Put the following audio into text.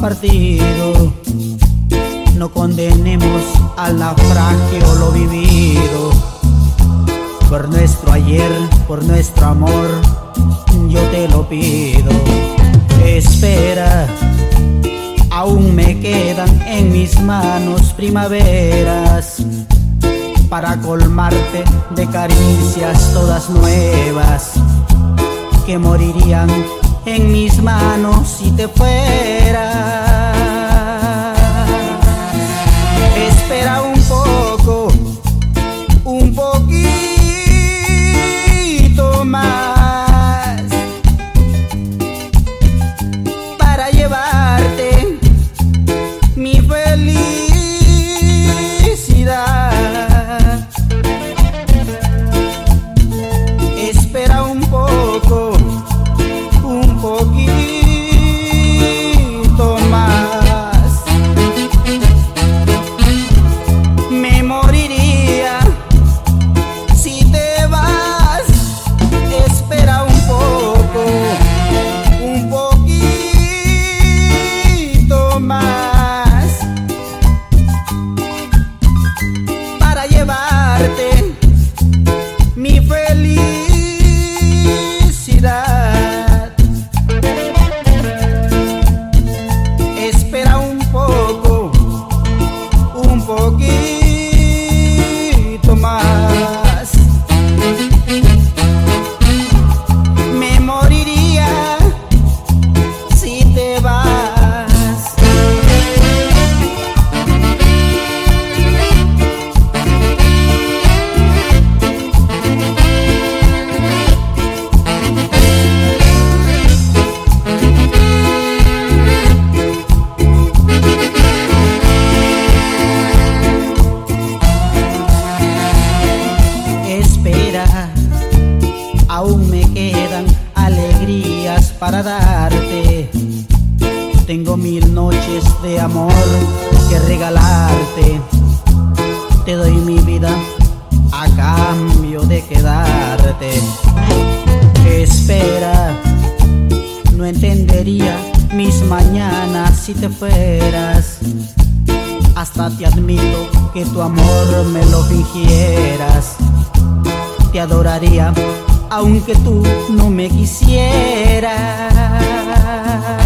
partido. No condenemos al naufragio lo vivido. Por nuestro ayer, por nuestro amor, yo te lo pido. Espera, aún me quedan en mis manos primaveras para colmarte de caricias todas nuevas que morirían en mis manos si te fueras. Espera un poco, un poquito más para llevarte mi felicidad. Espera un poco, un poquito más. Me moriría si te vas. Espera un poco, un poquito más para llevarte mi felicidad. Espera un poco, un poquito más. Me moriría si te vas. Espera, aún me quedan alegrías para darte. Tengo 1000 noches de amor que regalarte. Te doy mi vida a cambio de quedarte. Espera, no entendería mis mañanas si te fueras. Hasta te admito que tu amor me lo fingieras. Te adoraría aunque tú no me quisieras.